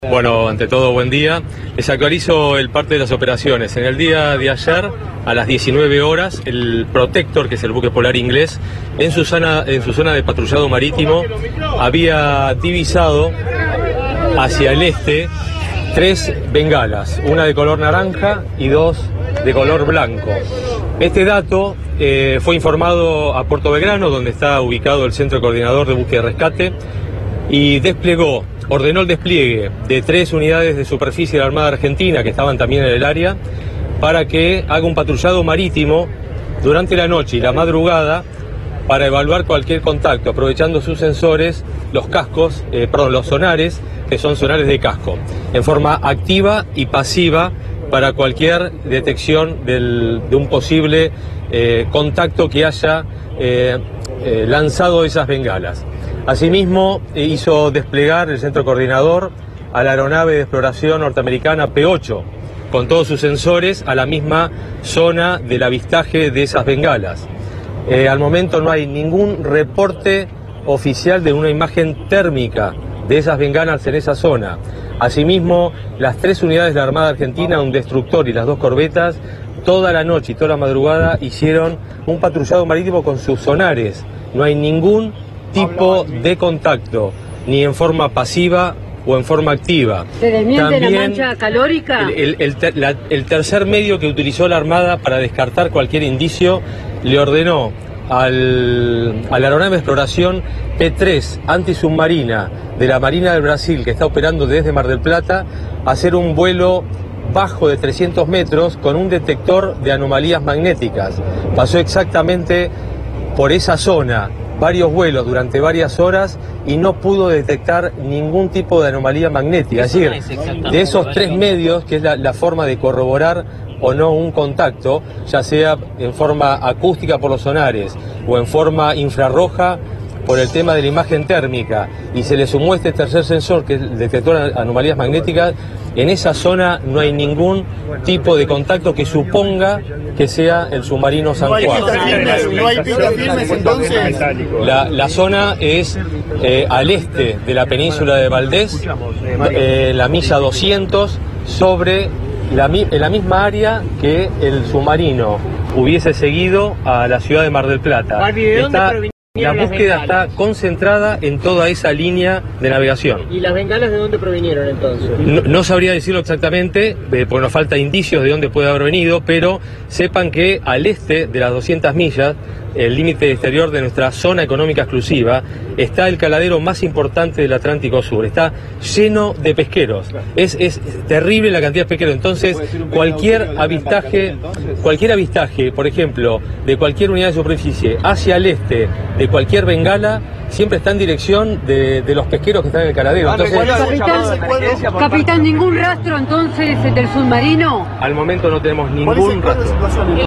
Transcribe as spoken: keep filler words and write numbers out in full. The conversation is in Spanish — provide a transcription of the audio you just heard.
Bueno, ante todo, buen día. Les actualizo el parte de las operaciones. En el día de ayer, a las diecinueve horas, el Protector, que es el buque polar inglés, en su zona, en su zona de patrullado marítimo, había divisado hacia el este tres bengalas, una de color naranja y dos de color blanco. Este dato eh, fue informado a Puerto Belgrano, donde está ubicado el Centro Coordinador de Búsqueda y Rescate, y desplegó, ordenó el despliegue de tres unidades de superficie de la Armada Argentina que estaban también en el área para que haga un patrullado marítimo durante la noche y la madrugada para evaluar cualquier contacto, aprovechando sus sensores, los cascos, eh, perdón, los sonares, que son sonares de casco, en forma activa y pasiva para cualquier detección del, de un posible eh, contacto que haya eh, eh, lanzado esas bengalas. Asimismo, hizo desplegar el centro coordinador a la aeronave de exploración norteamericana P ocho, con todos sus sensores a la misma zona del avistaje de esas bengalas. Eh, al momento no hay ningún reporte oficial de una imagen térmica de esas bengalas en esa zona. Asimismo, las tres unidades de la Armada Argentina, un destructor y las dos corbetas, toda la noche y toda la madrugada hicieron un patrullado marítimo con sus sonares. No hay ningún tipo de contacto, ni en forma pasiva o en forma activa. ¿Se desmiente la mancha calórica? El, el, el, la, el tercer medio que utilizó la Armada para descartar cualquier indicio le ordenó al, a la aeronave de exploración P tres antisubmarina de la Marina del Brasil, que está operando desde Mar del Plata, hacer un vuelo bajo de trescientos metros con un detector de anomalías magnéticas. Pasó exactamente por esa zona varios vuelos durante varias horas y no pudo detectar ningún tipo de anomalía magnética. Es decir, de esos tres medios, que es la, la forma de corroborar o no un contacto, ya sea en forma acústica por los sonares o en forma infrarroja por el tema de la imagen térmica, y se le sumó este tercer sensor, que es el detector de anomalías magnéticas, en esa zona no hay ningún tipo de contacto que suponga que sea el submarino San Juan. ¿No hay picas firmes entonces? La, la zona es eh, al este de la península de Valdés, eh, la milla doscientos, sobre la, en la misma área que el submarino hubiese seguido a la ciudad de Mar del Plata. Está, la búsqueda está concentrada en toda esa línea de navegación. ¿Y las bengalas de dónde provinieron entonces? No, no sabría decirlo exactamente, eh, porque nos falta indicios de dónde puede haber venido, pero sepan que al este de las doscientas millas, el límite exterior de nuestra zona económica exclusiva, está el caladero más importante del Atlántico Sur. Está lleno de pesqueros. Es, es terrible la cantidad de pesqueros. Entonces, cualquier avistaje, cualquier avistaje, por ejemplo, de cualquier unidad de superficie hacia el este, de cualquier bengala, siempre está en dirección de, de los pesqueros que están en el caladero. Entonces, capitán, capitán, ¿ningún rastro entonces del submarino? Al momento no tenemos ningún rastro.